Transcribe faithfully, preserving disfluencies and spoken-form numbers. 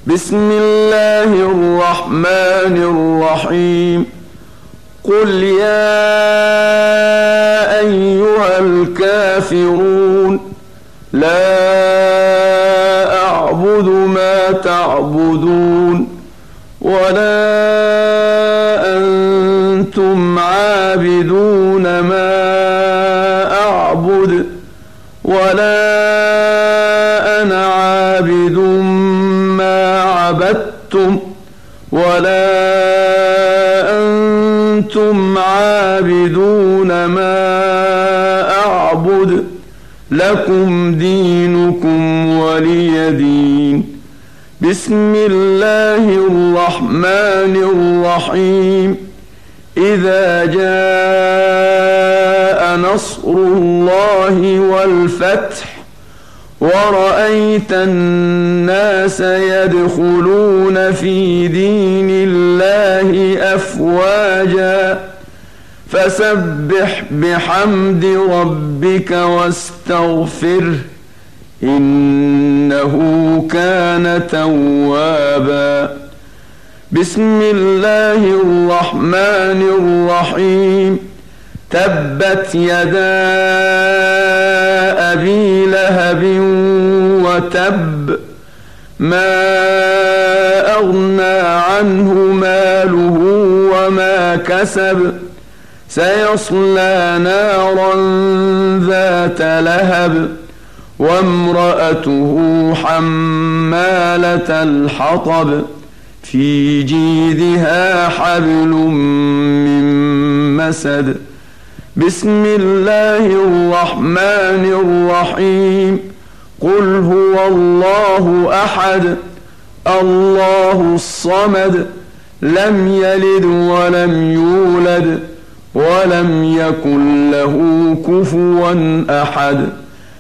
بسم الله الرحمن الرحيم. قل يا أيها الكافرون لا أعبد ما تعبدون ولا أنتم عابدون ما أعبد ولا أنا عابد ما عبدتم ولا أنتم عابدون ما أعبد لكم دينكم ولي دين. بسم الله الرحمن الرحيم. إذا جاء نصر الله والفتح ورأيت الناس يدخلون في دين الله أفواجا فسبح بحمد ربك واستغفره إنه كان توابا. بسم الله الرحمن الرحيم. تبت يدا أبي لهب وتب ما أغنى عنه ماله وما كسب سيصلى نارا ذات لهب وامرأته حمالة الحطب في جيدها حبل من مسد. بسم الله الرحمن الرحيم. قل هو الله أحد الله الصمد لم يلد ولم يولد ولم يكن له كفوا أحد.